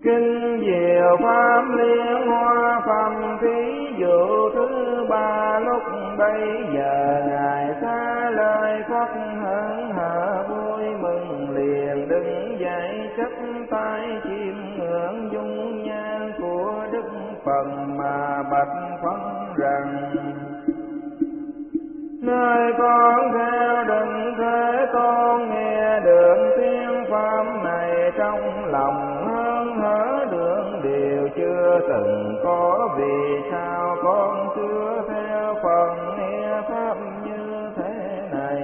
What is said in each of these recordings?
Kinh diệu pháp liên hoa phẩm thí dụ thứ ba, lúc bấy giờ ngài xa lời Phật hớn hở vui mừng, liền đứng dậy chắp tay chiêm ngưỡng dung nhan của Đức Phật mà bạch Phật rằng: Nơi con theo định Thế Tôn nghe được tiếng pháp này, trong lòng hớn hở được điều chưa từng có. Vì sao con chưa theo Phật nghe pháp như thế này?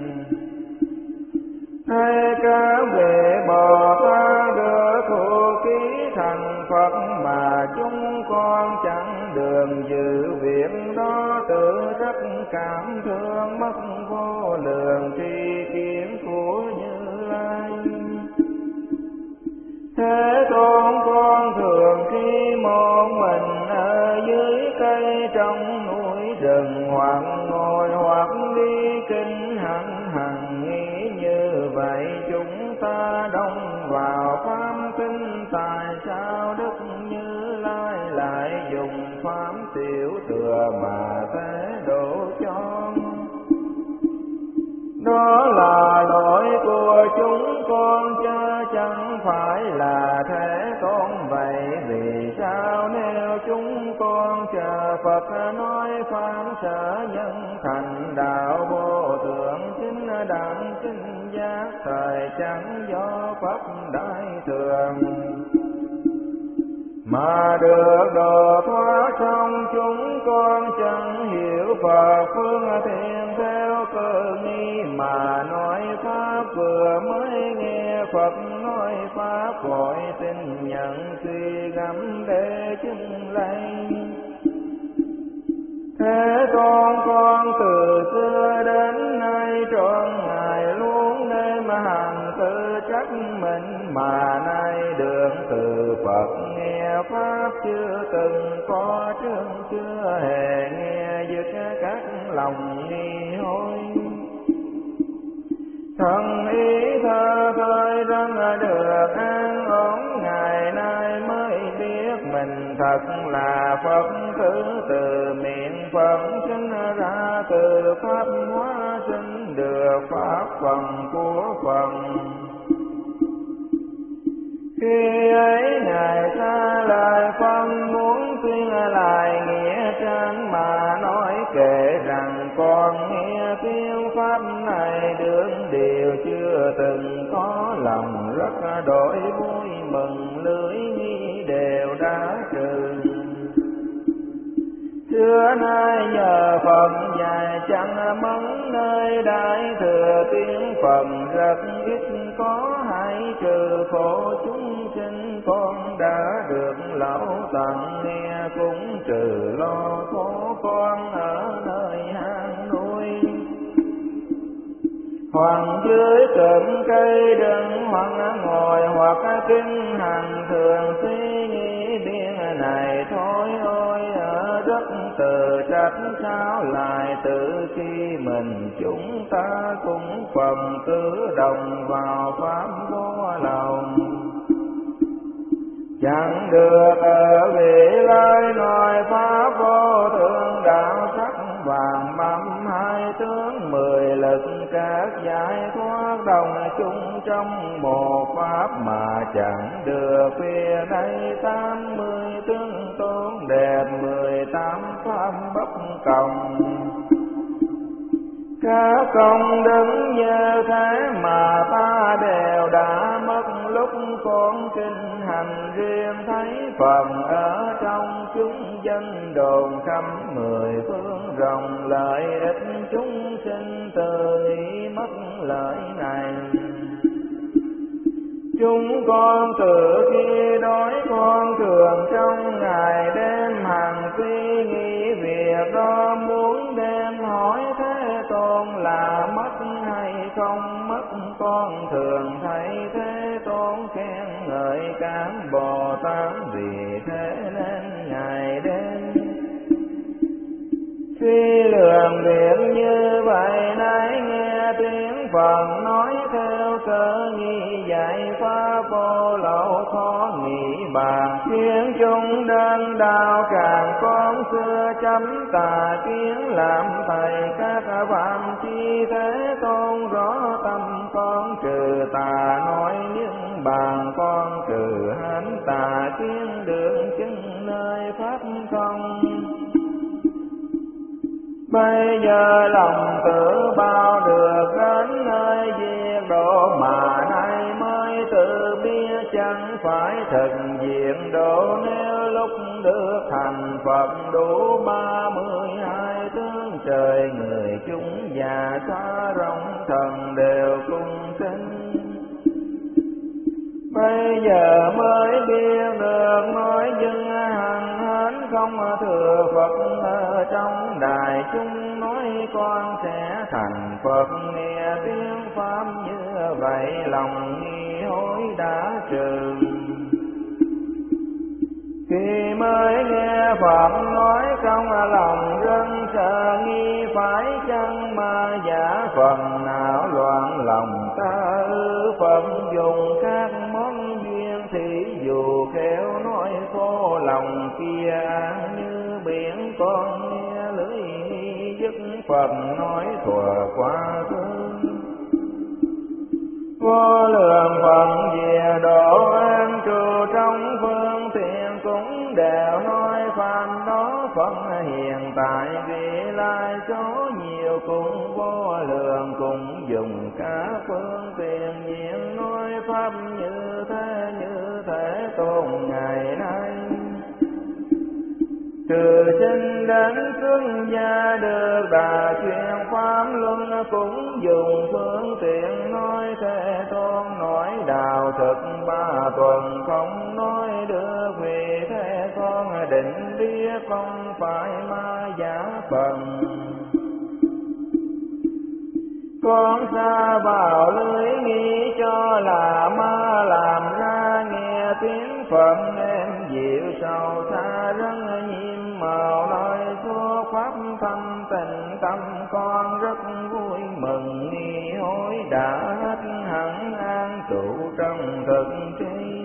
Hay cả về Bồ Tát được hộ ký thành Phật, mà chúng con chẳng đường dự việc đó, tự rất cảm thương mất vô lượng tri kiến của Như Lai. Thế Tôn con thường khi một mình ở dưới cây trong núi rừng, hoặc ngồi hoặc đi kinh hành hằng nghĩ như vậy. Chúng ta đông vào pháp kinh, tại sao Đức Như Lai lại dùng pháp tiểu thừa mà thế độ cho? Đó là lỗi của chúng con chứ chẳng phải là Thế Tôn vậy. Vì sao nếu chúng con chờ Phật nói pháp, sở nhân thành đạo vô thượng chính đẳng chính giác, thời chẳng do Pháp đại thường mà được độ thoát. Trong chúng con chẳng hiểu Phật phương thiện theo cơ nghi, mà nói pháp vừa mới nghe Phật nói pháp, vội tin nhận suy gẫm để chứng lấy. Thế Tôn con từ xưa đến nay trọn ngày luôn đêm hành tự trách mình, mà nay được từ Phật nghe pháp chưa từng có trước, chưa hề nghe dứt các lòng nghi hối. Thần ý thơ thôi rằng được an ổn, ngày nay mới biết mình thật là Phật tử. Từ miệng Phật sinh ra, từ pháp hóa sinh được pháp phần của Phật. Khi ấy ngài xa lời phân muốn tuyên lại nghĩa trang, mà nói kể rằng con nghe tiếng pháp này được điều chưa từng có, lòng rất đổi vui mừng, lưỡi nghi đều đã trừ. Xưa nay nhờ Phật dạy chẳng mẫn nơi đại thừa, tiếng Phật rất ít có, hãy trừ khổ chúng sinh. Con đã được lão tặng nghe cũng trừ lo khổ, con ở nơi hang núi hoặc dưới cụm cây đừng, hoặc ngồi hoặc kinh hành thường suy nghĩ biên này thôi. Ôi ở đất từ trách sao lại tự khi mình, chúng ta cũng phần cứ đồng vào pháp vô lòng. Chẳng được ở vị lai nói pháp vô thượng đạo, sắc vàng mâm hai tướng 10 lực, các giải thoát đồng chung trong một pháp, mà chẳng được phía đây 80 tướng tôn đẹp, 18 pháp bất cộng. Các công đứng như thế mà ta đều đã mất, lúc con kinh hành riêng thấy phần ở trong chúng dân đồn khắp 10 phương rộng, lợi ích chúng sinh từ ý mất lợi này. Chúng con từ khi đói con thường trong ngày đêm hàng suy nghĩ việc đó, muốn đem hỏi Thế Tôn là mất hay không mất. Con thường thấy Thế Tôn khen ngợi các Bồ Tát, vì thế nên ngày đêm suy lường việc như vậy. Nãy nghe tiếng Phật nói theo cơ nghi, dạy pháp vô lậu khó nghị bàn, khiến chúng đơn đạo càng con xưa chấm tà kiến, làm thầy các bạn chi thế tôn rõ tâm con, trừ tà nói những bàn con, trừ hãnh tà kiến đường chứng nơi pháp không. Bây giờ lòng tự bao được đến nơi diệt độ, mà nay mới tự biết chẳng phải thực diện độ. Nếu lúc được thành Phật đủ 32 tướng, trời người chúng già xóa rộng thần đều cung kính. Bây giờ mới biết được nói dưng hành hến, không thừa Phật ở trong đại chúng, nói con sẽ thành Phật. Nghe tiếng pháp như vậy lòng nghi hối đã trừ. Khi mới nghe Phật nói trong lòng rất sợ nghi, phải chăng ma giả phần nào loạn lòng ta ư? Phật dùng các món duyên thì dù khéo nói khô lòng kia, như biển con nghe lưỡi nghi dứt Phật nói thuở quá khứ. Vô lượng Phật về độ an trụ trong phương tiện, cũng đều nói pháp đó Phật hiện tại vị lai số nhiều, cũng vô lượng cũng dùng cả phương tiện nhiên nói pháp như thế tôn ngày nay. Từ sinh đến xuất gia được đà truyền pháp luân, cũng dùng phương tiện nói thế tôn, nói đạo thực 3 tuần không nói được, vì thế con định biết không phải ma giả phần. Con xa vào lưới nghĩ cho là ma, làm ra nghe tiếng Phật em dịu sầu xa rất nhiệm màu, nói suốt pháp thanh tịnh tâm con rất vui mừng, nghi hối đã hết hẳn an trụ trong thực tri.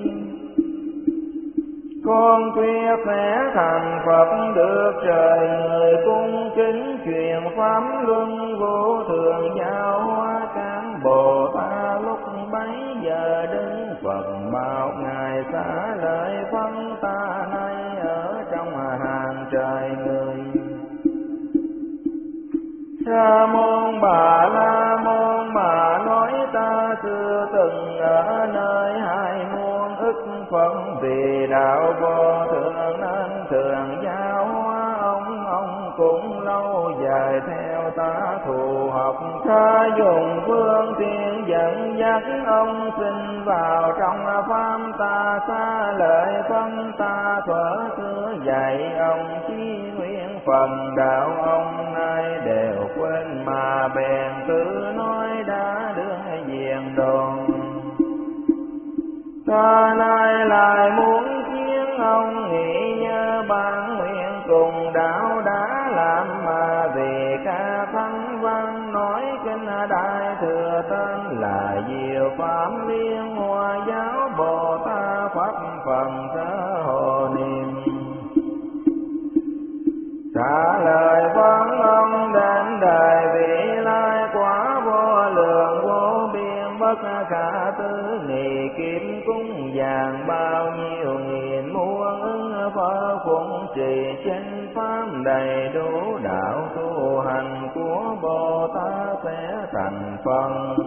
Con quyết sẽ thành Phật được trời người cung kính, truyền pháp luân vô thường giáo hóa các Bồ Tát. Lúc bấy giờ đứng Phật bảo ngài xá lợi phân ta nay ở trong hàng trời người. Sa môn Bà La môn mà nói ta xưa từng ở nơi 2 muôn ức Phật, vì đạo vô thường nên thường giáo hóa ông cũng lâu dài theo ta thù học. Ta dùng phương tiện dẫn dắt ông sinh vào trong pháp ta, xa lợi phân ta thuở xưa dạy ông chí nguyện phần đạo, ông nay đều quên mà bèn tự nói đã đương diện đồn. Ta nay lại muốn khiến ông nghĩ nhớ bản nguyện cùng đạo đã làm, mà vì ca thánh văn nói kinh đại thừa tên là diệu pháp liên hoa giáo Bồ Tát pháp phần sở hồ niệm. Trả lời vâng ông đến đời vị lai quả vô lượng vô biên, bất khả tư nghị kiếm cúng vàng bao nhiêu nghìn muôn ứng phở phụng trì chánh pháp đầy đủ, đạo tu hành của Bồ Tát sẽ thành phần.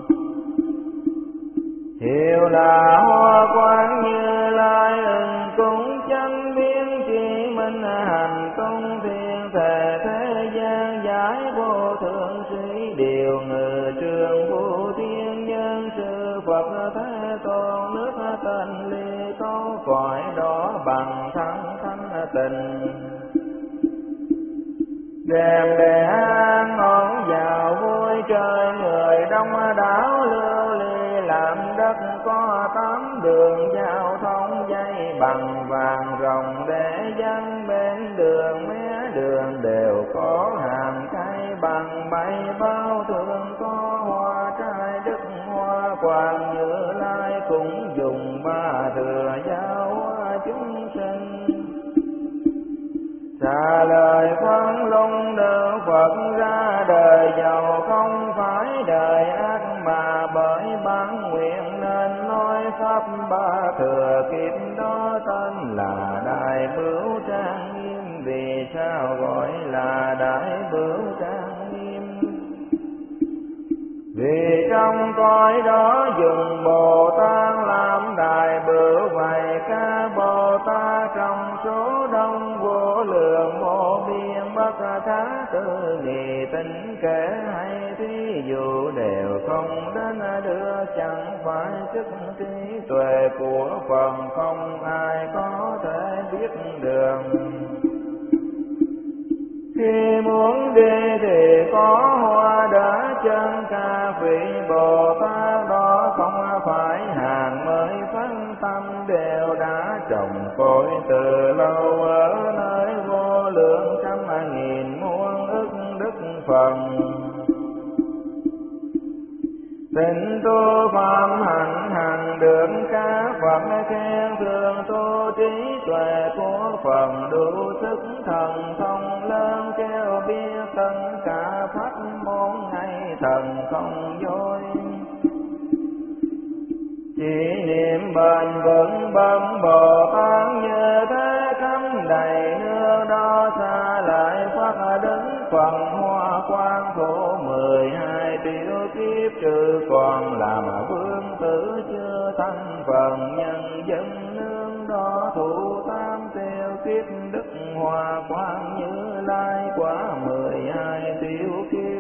Hiệu là hoa quang Như Lai ưng cúng chánh biến chỉ minh, hành tung thiên thể thế gian giải vô thượng sĩ, điều ngự trường vô thiên nhân sư Phật Thế Tôn, nước tên ly câu cõi đó bằng thắng thanh tình. Đèn để an ổn vào vui trời, người đông đảo lưu ly, làm đất có 8 đường giao thông dây bằng vàng rồng, để dân bên đường mé đường đều có hàng cây bằng 7 bao thường, có hoa trái đức hoa quang Như Lai cũng dùng 3 thừa giao là lời phân lung được Phật ra đời, giàu không phải đời ác mà bởi bản nguyện nên nói pháp ba thừa kiếp đó tên là Đại Bửu Trang Nghiêm. Vì sao gọi là Đại Bửu Trang Nghiêm? Vì trong cõi đó dùng Bồ Tát làm Đại Bửu, vậy các Bồ Tát trong số đông vô lượng vô biên bất khả tư nghị tính kể, hay thí dụ đều không đến đưa, chẳng phải sức trí tuệ của phần không ai có thể biết đường. Khi muốn đi thì có hoa đã chân, ca vị Bồ Tát đó không phải hàng mới phát tâm, đều đã trồng cội từ lâu ở nơi vô lượng trăm nghìn muôn ức đức phần. Tình tu phạm hạnh hằng được các Phật khen thường, tu trí tuệ của phần đủ sức thần thông lớn, kêu biết tất cả pháp môn hay thần không dối. Chỉ niệm bền vững bậc Bồ Tát như thế, cắm đầy nước đó xa lại phát đứng phần hoa quang khổ 12 tiểu kiếp, trừ còn làm vương tử chưa thành phần nhân dân nương đó, thụ tam tiểu kiếp đức hoa quang Như Lai quả 12 tiểu kiếp.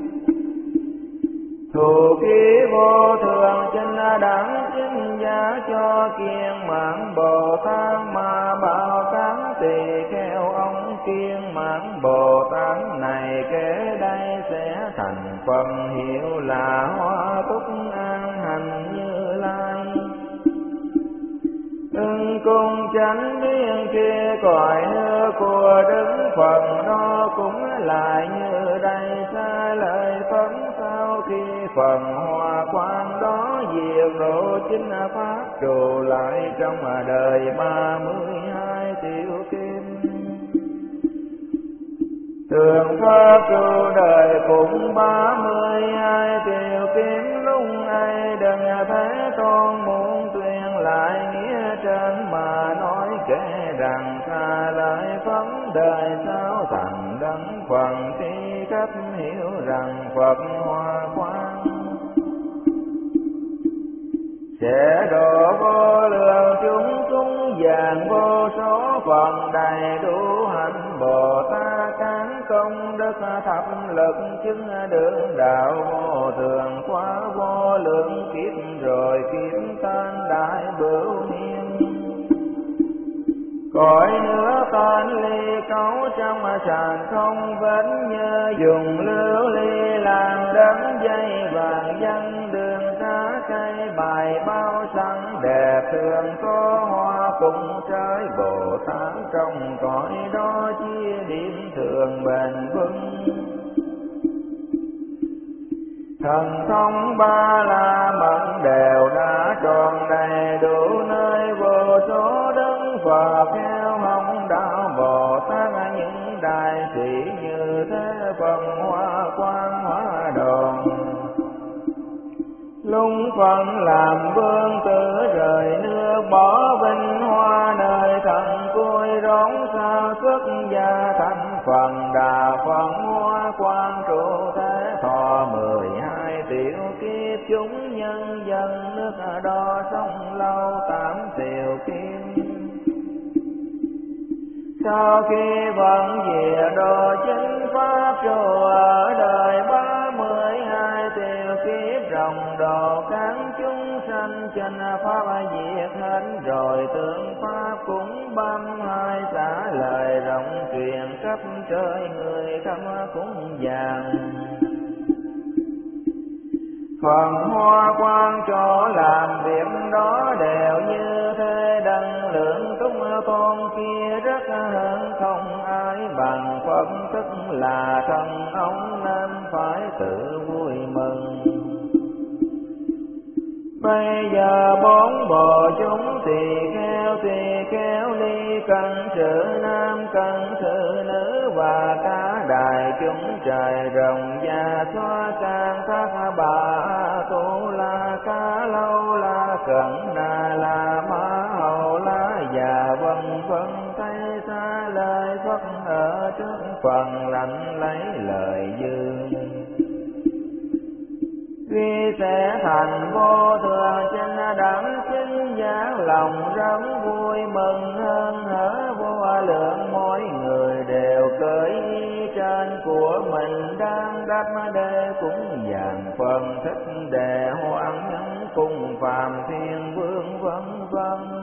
Thù ký vô thường chính đẳng chính giá cho kiên mãn Bồ Tát, mà bao cán tỳ kheo ông kiên mãn Bồ Tát này kể đây sẽ thành phần hiệu là hoa túc an hành Như Lai. Ưng cung chánh biên kia cõi nước của Đức Phật đó cũng lại như đây, xa lời phấn sau khi phần hoa quang đó diệt độ chính pháp trụ lại trong đời 32 tiểu kim. Tường pháp trụ đời cũng 32 tiểu kim, lúc ai đừng thế tôn muốn tuyên lại nghĩa trên mà nói kể rằng xa lại phấn đời sao thành đấng phần, khi cách hiểu rằng Phật hoa quang sẽ độ vô lượng chúng vàng vô số phần đầy đủ hạnh Bồ Tát, cán công đức thập lực chứng đường đạo vô thường quá vô lượng kiếp, rồi kiếp tên Đại Bửu Niên. Cõi nước tên ly cấu trong sàn không vết, như dùng lưu ly làm đấng dây vàng dân đường xa cây bài bao sẵn đẹp thường có hoa cùng trái Bồ Tát trong cõi đó chia điểm thường bền vững. Thần thông ba la mật đều đã tròn đầy đủ nơi vô số đức Phật theo hồng đạo Bồ Tát, những đại sĩ như thế phần hoa quang hóa đồn. Lung phần làm vương tử rời nước bỏ vinh hoa, nơi thần côi rốn sao xuất gia thành phần đà phần hoa quang trụ thế thọ 12 tiểu kiếp, chúng nhân dân nước đo sông lâu 8 tiểu kim. Sau khi vận về độ chính pháp trụ ở đời 32 tiểu kiếp, rồng độ các chúng sanh trên pháp diệt hết, rồi tượng pháp cũng 32 xả lời rộng truyền khắp trời người khắp cúng dường. Phần hoa quang chỗ làm việc đó đều như thế, đấng lượng tung tôn kia rất hơn không ai bằng Phật, tức là thần ông nên phải tự vui mừng. Bây giờ bốn bộ chúng tỳ kheo ly, cần sự nam cần sự nữ, những trời rồng và xoa can thác bà tu la ca lâu la cẩn na la ma hầu la và vân vân. Thấy xa lời Phật ở trước phần lạnh lấy lời dương, khi sẽ thành vô thường trên đẳng chính giác, lòng rất vui mừng hơn hở vô lượng. Mỗi người đều cởi y trên của mình đang đắp để cúng dường phần thích đề hoan nhân cùng phàm thiên vương vân vân.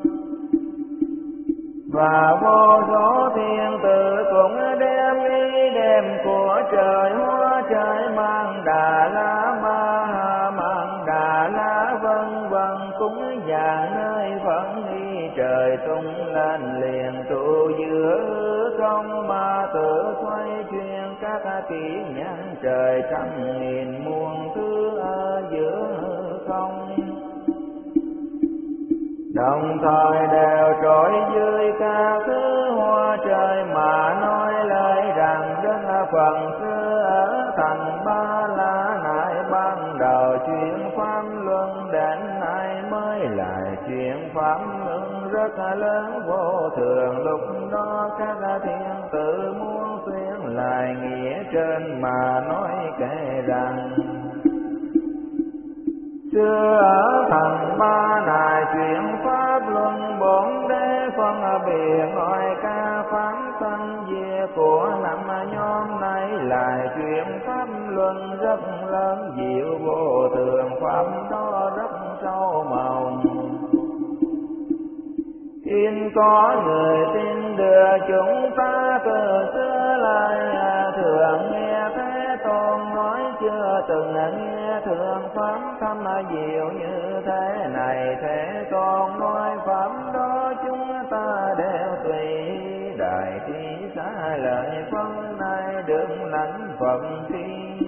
Và vô số thiên tử cũng đem y đem của trời hoa trời mang đà la ma ha mang đà la vân vân cúng dường nơi phận y trời tung lên liền trụ giữa không ma tử xoay chuyên các kỷ nhân trời trăm nghìn muôn thứ ở giữa không. Đồng thời đều trỗi dưới ca thứ hoa trời mà nói lời rằng Đức Phật xưa ở thành Ba La này ban đầu chuyện pháp luân, đến nay mới lại chuyện pháp luân rất lớn vô thường. Lúc đó các thiên tử muốn xuyên lại nghĩa trên mà nói kể rằng xưa ở thành Ba này chuyện pháp luân, bốn đế phân biệt hỏi ca pháp tân về của năm nhóm này lại chuyện pháp luân rất lớn diệu vô thường. Pháp đó rất sâu màu in có người tin đưa chúng ta từ xưa lại thường nghe Thế Tôn nói chưa từng nghe thường pháp thâm diệu như thế này. Thế Tôn nói pháp đó chúng ta đều tùy đại trí xá lợi phân này được lãnh phận thiên.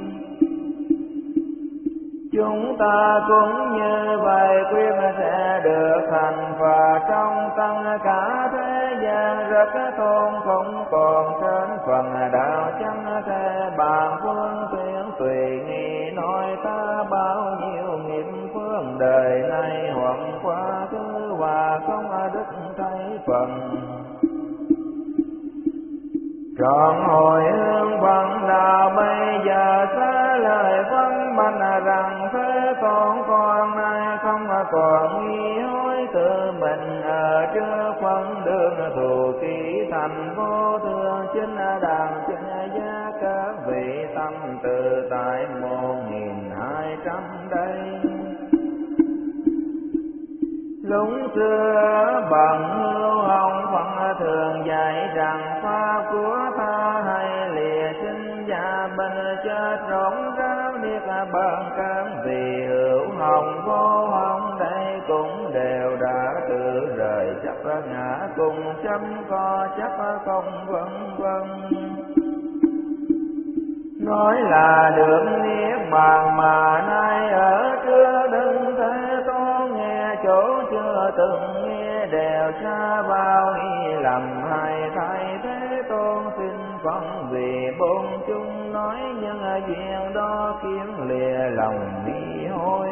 Chúng ta cũng như vậy quyết sẽ được thành và trong tất cả thế gian rất tôn không còn trên phần đạo chẳng thể bàn phương tiện tùy nghi nói ta bao nhiêu nghiệp phương đời này hoặc quá khứ và không đức thấy phần. Trọn hồi hương phần đạo bây giờ xá lời phân bạch rằng Thế Tôn con nay không còn nghi hối tự mình ở trước phân đường thù ký thành vô thường chính đàng chính giá các vị tâm tự tại 1200 đây. Lúc xưa bằng hưu hồng Phật thường dạy rằng pháp của ta hay lìa sinh và bình chết rộng ráo điệt bằng cam. Vì hữu hồng vô hồng đây cũng đều đã tự rời chấp ngã cùng chấm co chấp không vân vân. Nói là được niết bàn mà nay ở trước đừng Thế Tôn nghe chỗ chưa từng nghe đều xa bao nghi lầm hay thay. Thế Tôn xin phân vì bốn chúng nói nhân duyên đó khiến lìa lòng nghi hối.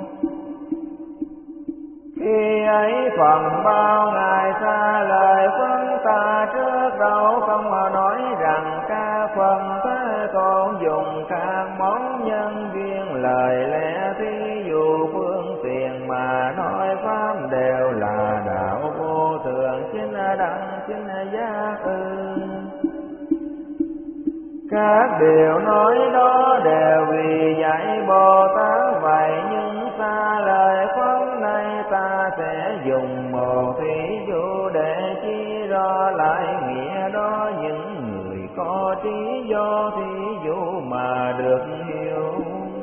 Khi ấy phần bao ngày xa lời phân ta trước đâu không nói rằng ca phần Thế Tôn dùng các món nhân duyên lời lẽ thí dụ phương tiện mà nói pháp đều là đạo vô thường chính đẳng chính giác Các điều nói đó đều vì dạy Bồ Tát vậy, nhưng xa lời pháp này ta sẽ dùng một thí dụ để chỉ rõ lại nghĩa đó. Những người có trí do thí dụ mà được hiểu.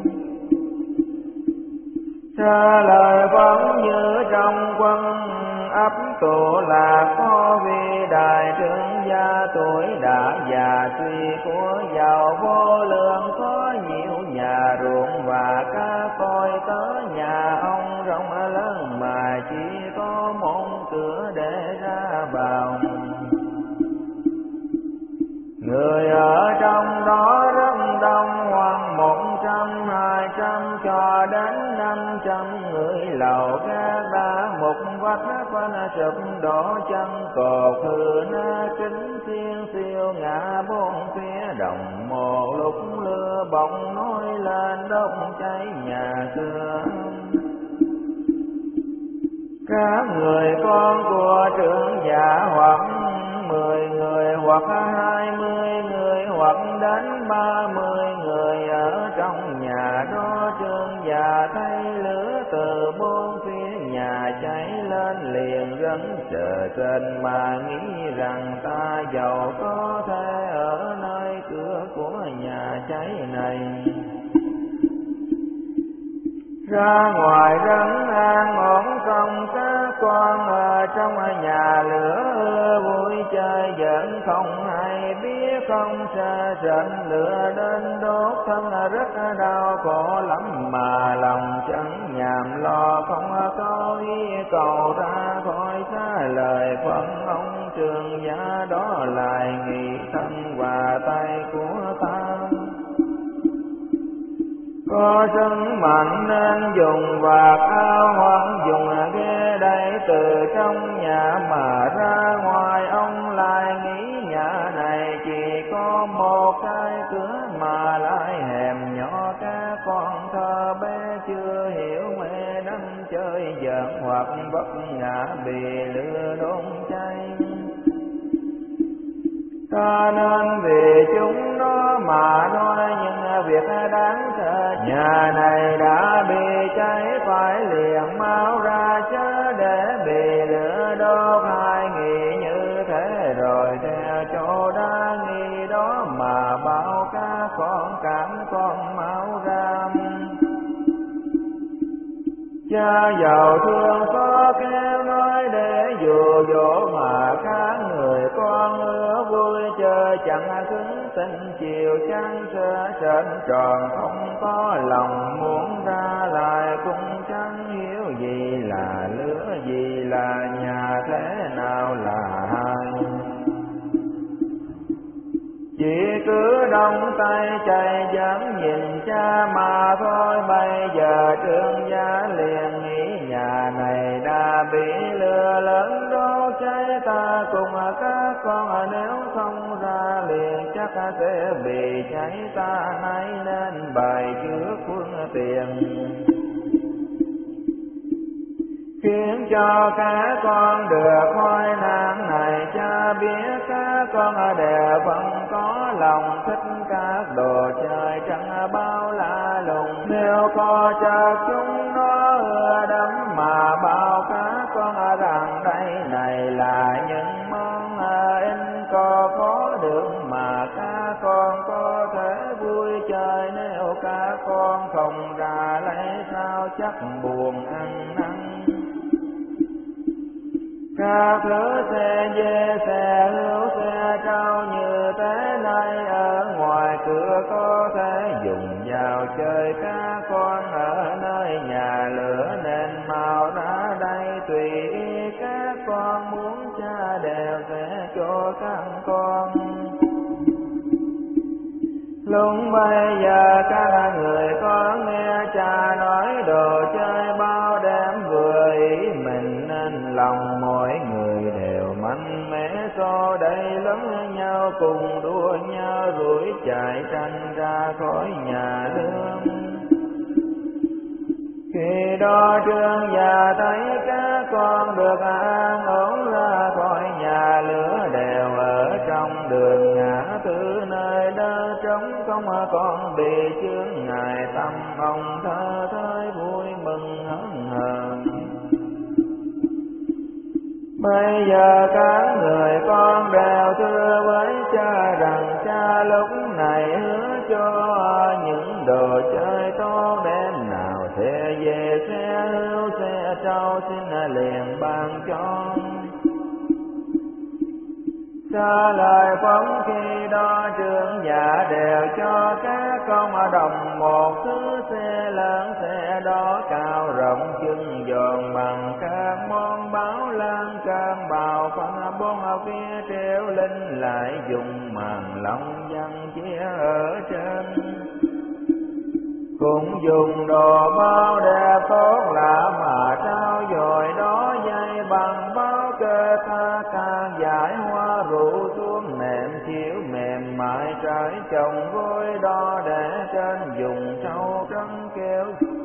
Xa lời vẫn như trong quân ấp tụ lạc có vị đại trưởng gia tuổi đã già suy của giàu vô lượng, có nhiều nhà ruộng và cá coi tới nhà ông rộng lớn mà chỉ có một cửa để ra vào. Người ở trong đó vách phân sụp đổ chân cột hư na kính thiên siêu ngã bốn phía đồng một lúc lửa bỗng nổi lên đốt cháy nhà cửa. Các người con của trưởng giả hoặc 10 người hoặc 20 người hoặc đến 30 người ở trong nhà đó, trưởng giả thấy lửa từ bốn phía nhà cháy lên liền rấn sợ trên mà nghĩ rằng ta giàu có thể ở nơi cửa của nhà cháy này. Ra ngoài rấn an ổn trong các con ở trong nhà lửa vui chơi giỡn không hay biết không sợ rệnh lửa đến đốt thân rất đau khổ lắm mà lòng chẳng nhàm lo không có ý cầu ra khỏi xa lời phân ông trường giả đó lại nghị thân và tay của ta. Có sức mạnh nên dùng vạt áo hoặc dùng ghế đẩy từ trong nhà mà ra ngoài. Ông lại nghĩ nhà này chỉ có một cái cửa mà lại hẻm nhỏ, các con thơ bé chưa hiểu mẹ đắm chơi giỡn hoặc vấp ngã bị lửa đốt cháy. Ta nên vì chúng nó mà nói những việc đáng sợ. Nhà này đã bị cháy phải liền mau ra chớ để bị lửa đốt. Hai nghĩ như thế rồi theo chỗ đa nghi đó mà bảo các con cảm con máu ram. Cha giàu thương có kêu nói để dụ dỗ mà các người con ưa vui chơi chẳng xứng tình chiều trăng sơ sến tròn không có lòng muốn ra lại cũng chẳng hiểu gì là lửa gì là nhà thế nào là hai. Chỉ cứ đông tay chạy dám nhìn cha mà thôi. Bây giờ trương gia liền nghĩ nhà này đã bị lửa lớn đốt cháy. Ta cùng các con nếu không ra liền chắc sẽ bị cháy. Ta nay nên bày trước quân tiền khiến cho các con được hoài nạn này. Cha biết các con đều vẫn có lòng thích các đồ chơi chẳng bao la lùng. Nếu có cho chúng nó ưa đắm mà bao các con rằng đây này là những món in có được mà các con có thể vui chơi. Nếu các con không ra lấy sao chắc buồn ăn năn. Các thứ xe dê xe hữu xe trâu như thế này ở ngoài cửa có thể dùng vào chơi. Các con ở nơi nhà lửa nên mau ra đây tùy ý các con muốn cha đều sẽ cho các con. Lúc bây giờ các người có nghe cha nói đồ chơi bao đêm vừa ý mình nên lòng mỗi người đều mạnh mẽ so đây lẫn nhau cùng đua nhau rủi chạy tranh ra khỏi nhà lương. Khi đó trương gia thấy các con được an ổn ra khỏi nhà lửa đều ở trong đường ngã tư nơi đó trống không còn bị chướng ngại. Tâm ông thơ thới vui mừng hớn hở. Bây giờ các người con đều thưa với cha rằng cha lúc này hứa cho những đồ chơi tốt đêm nào sẽ về xe hữu xe trâu xin liền ban cho. Xa lời phóng khi đó trương giả đều cho các con đồng một thứ xe lớn. Xe đó cao rộng chừng giòn bằng các món báo lan cam bào phân bốn phía treo linh lại dùng màn lông văn chia ở trên. Cũng dùng đồ bao đẹp tốt lạ mà trao dồi đó dây ca giải hoa rượu xuống nệm chiếu mềm mại trải chồng gối đo để trên dùng sâu trắng kêu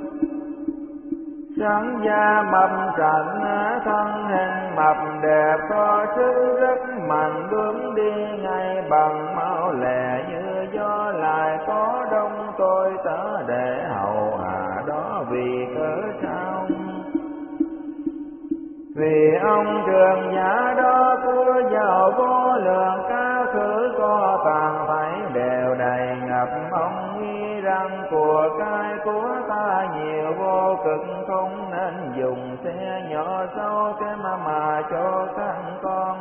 sáng da mập trạnh thân hình mập đẹp có sức rất mạnh bướm đi ngay bằng mau lẹ như gió lại có đông tôi tớ để hầu hạ đó vì cớ sao vì ông trường giả đó của giàu vô lượng cá khứ có tàn thấy đều đầy ngập ông nghĩ rằng của cải của ta nhiều vô cực không nên dùng xe nhỏ sâu cái mà cho các con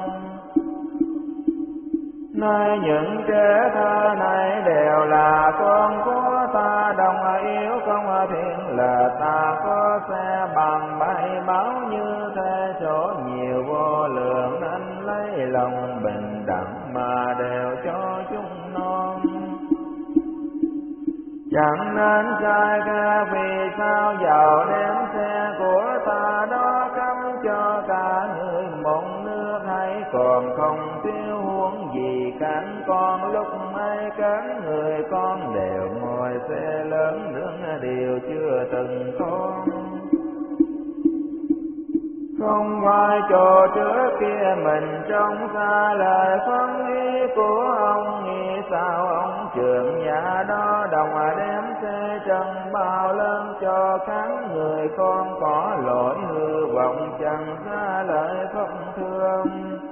nơi những trẻ thơ này đều là con của ta đồng yếu không thiện là ta có xe bằng bay báo như thế số nhiều vô lượng nên lấy lòng bình đẳng mà đều cho chúng non chẳng nên sai ca vì sao giàu đem xe của ta đó cắm cho cả người một nước hay còn không tiêu huống gì cản con lúc mấy cán người con đều ngồi xe lớn nước đều chưa từng con không phải chỗ trước kia mình trong xa lời phân ý của ông nghĩ sao ông trưởng nhà đó đồng đem xe trần bao lớn cho kháng người con có lỗi hư vọng chẳng xa lời không thương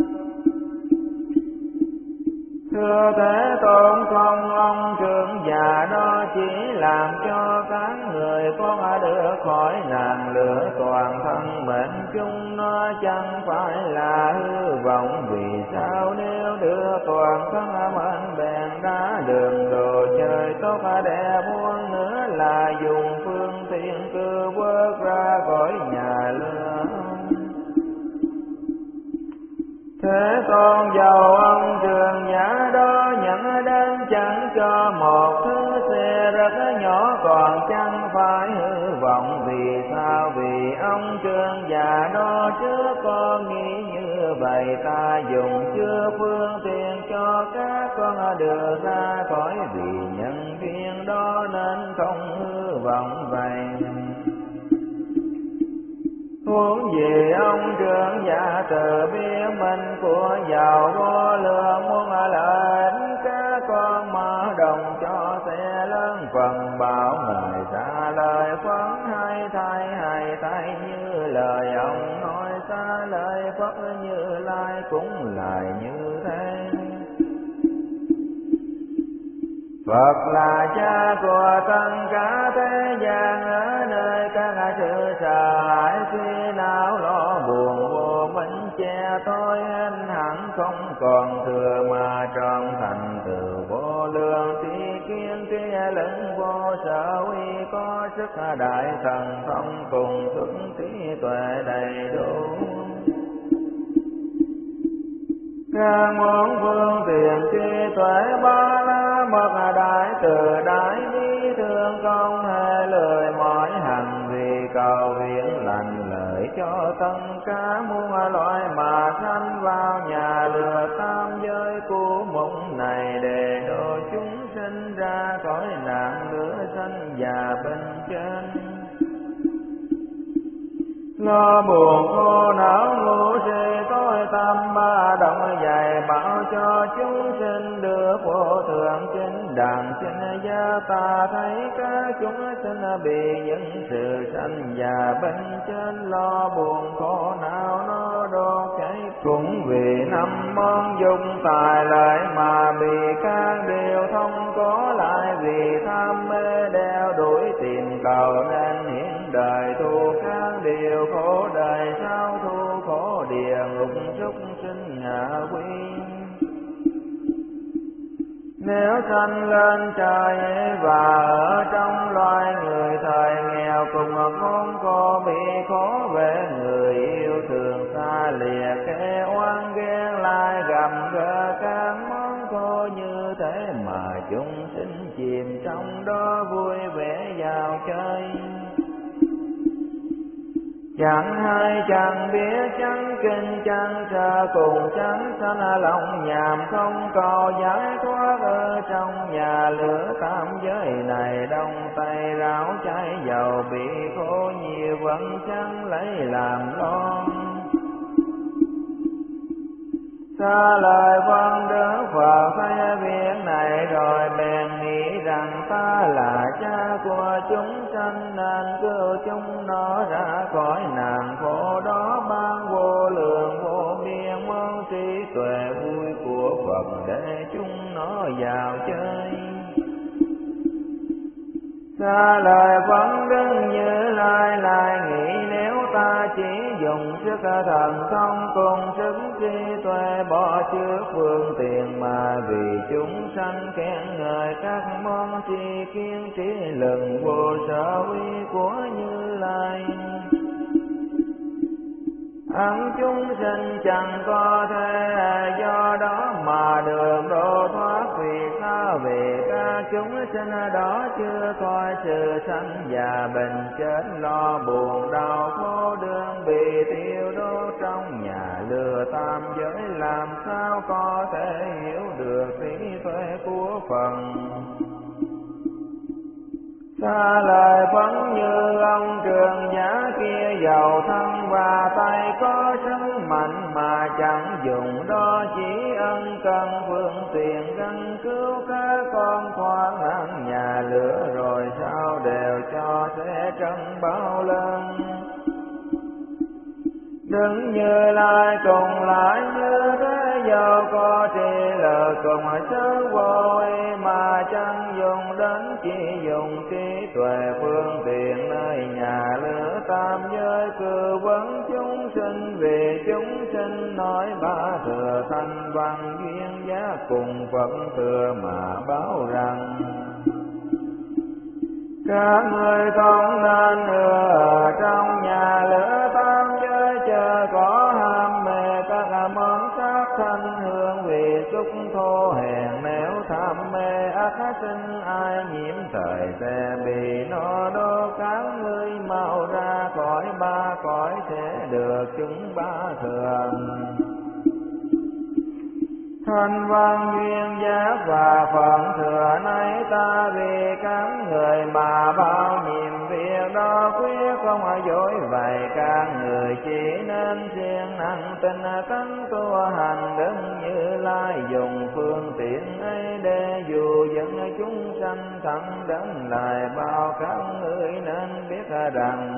thưa Thế Tôn không ông trưởng già đó chỉ làm cho các người con được khỏi nạn lửa toàn thân mệnh chung nó chẳng phải là hư vọng vì sao nếu đưa toàn thân mệnh bèn đã đường đồ chơi tốt đẹp muôn nữa là dùng phương tiện cư vớt ra khỏi nhà lửa Thế Tôn giàu ông trường giả đó nhận đến chẳng cho một thứ xe rất nhỏ còn chẳng phải hư vọng vì sao vì ông trường giả đó trước có nghĩ như vậy ta dùng chưa phương tiện cho các con đưa ra khỏi vì nhân duyên đó nên không hư vọng vậy huống gì ông trưởng giả từ biết mình của giàu vô lượng muốn lợi các con mở đồng cho xe lớn phần bảo người xa lời phấn hay thay như lời ông nói xa lời Phật Như Lai cũng lại như thế Phật là cha của tất cả thế gian ở nơi các sự sợ hãi khi não lo buồn vô minh che tôi anh hẳn không còn thừa mà trọn thành từ vô lượng tri kiến kia lẫn vô sở uy có sức đại thần thông cùng sức trí tuệ đầy đủ các muốn phương tiện trí tuệ ba la mật đại từ đại bi thương không hề lười mỏi hành vì cầu viện lành lợi cho tất cả muôn loại mà sanh vào nhà lừa tam giới của mộng này để độ chúng sinh ra khỏi nạn lửa sanh già bên trên lo buồn khổ não ngũ trì tối tâm ba động dạy bảo cho chúng sinh được vô thượng chính đẳng chính gia ta thấy các chúng sinh bị những sự sanh già bên trên lo buồn khổ não nó đốt cháy cũng vì năm món dùng tài lợi mà bị các điều thông có lại vì tham mê đeo đuổi tìm cầu nên hiện đời thu các điều khổ đời sao thu khổ địa ngục súc sinh ngạ quy nếu sanh lên trời và ở trong loài người thời nghèo cùng khốn khổ bị khó về người yêu thường xa lìa kẻ oan ghen lại gầm gỡ các món khổ như thế mà chúng sinh chìm trong đó vui vẻ vào chơi Chẳng hay chẳng biết chẳng kinh chẳng sợ cùng chẳng sanh lòng nhàm không cầu giải thoát ở trong nhà lửa tam giới này đông tây ráo cháy dầu bị khổ nhiều vẫn chẳng lấy làm lo. Xa lời vâng Đức Phật thấy việc này rồi bèn nghĩ rằng ta là cha của chúng sanh nên cứu chúng nó ra khỏi nạn khổ đó, ban vô lượng vô biên món trí tuệ vui của Phật để chúng nó vào chơi. Xa lời vẫn Đức Như Lai lại nghĩ nếu ta chỉ dùng sức thần thông cùng sức trí tuệ bỏ trước phương tiện mà vì chúng sanh khen ngợi các món tri kiến trí lực vô sở uy của Như Lai. Ân chúng sinh chẳng có thể do đó mà được độ thoát, vì sao vì các chúng sinh đó chưa coi sự sanh già bệnh chết lo buồn đau khổ đương bị tiêu đốt trong nhà lừa tam giới, làm sao có thể hiểu được trí tuệ của Phật. Xa lời vẫn như ông trường giả kia giàu thân và tay có sức mạnh mà chẳng dùng đó, chỉ ân cần phương tiện gắng cứu các con thoát nạn nhà lửa, rồi sao đều cho sẽ trân bao lần. Đừng Như Lai cùng lại như thế, dẫu có tri lực cùng sức vô ý mà chẳng dùng đến, chỉ dùng trí tuệ phương tiện nơi nhà lửa tam giới cư vấn chúng sinh, vì chúng sinh nói ba thừa thanh văn duyên giá cùng Phật thừa mà báo rằng các người không nên ở trong nhà lửa tam giới chờ có ham mê các món sắc thanh hương, vì xúc thô hèn nếu tham mê ác sinh ai nhiễm thời sẽ bị nó đốt. Các ngươi mau ra khỏi ba cõi sẽ được chúng ba thường thanh văn duyên giác và phận thừa. Nay ta vì các người mà bao nhiêu việc đó quyết không dối vậy, các người chỉ nên siêng năng tinh tấn tu hành Đức Như Lai, dùng phương tiện ấy để dụ dẫn chúng sanh thẳng đến lại bao. Các người nên biết rằng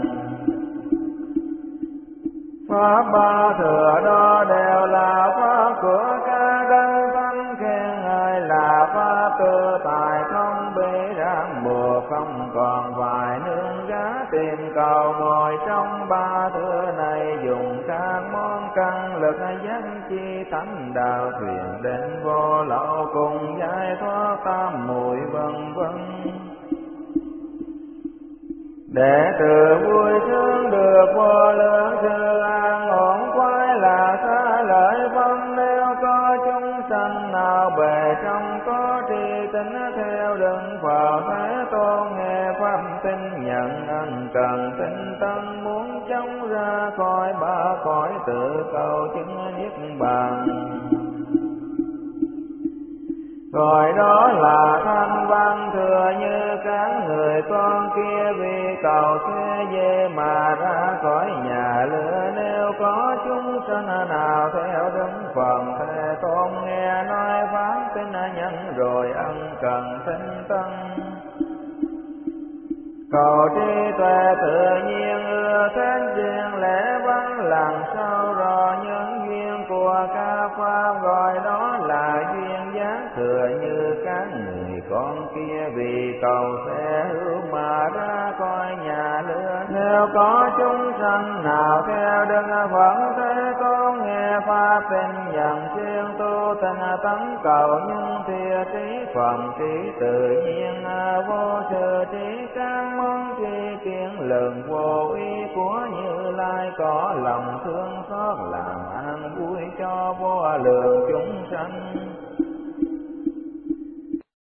pháp ba thừa đó đều là pháp của các đấng thánh khen ngợi, là pháp tự tại không bị ràng buộc, không còn phải nương giá tìm cầu ngồi trong ba thừa này, dùng các món căn lực giác chi thánh đạo thuyền đến vô lậu cùng giải thoát tam muội vân vân, để từ vui sướng được vô lượng sự an ổn quái là xa lợi vân. Nếu có chúng sanh nào bề trong có tri tính theo Đức Phật Thế Tôn, nghe pháp tin nhận ân cần tinh tấn, muốn chống ra khỏi ba cõi tự cầu chứng niết bàn, rồi đó là thanh văn thừa như các người con kia, vì cầu xe về mà ra khỏi nhà lửa. Nếu có chúng sanh nào theo Đức Phật Thế Tôn, nghe nói pháp tin nhân rồi ân cần tinh tấn, cầu trí tuệ tự nhiên ưa thích riêng lẽ văn làm sao rõ những duyên của các pháp, gọi đó là duyên giác thừa như các người con kia, vì cầu sẽ hữu mà ra khỏi nhà lửa. Nếu có chúng sanh nào theo Đức Phật Thế Tôn, nghe pháp tin nhận siêng tu tinh tấn cầu nhưng thìa trí phẩm trí tự nhiên vô sự trí, các món tri kiến lượng vô ý của Như Lai, có lòng thương xót làm an vui cho vô lượng chúng sanh.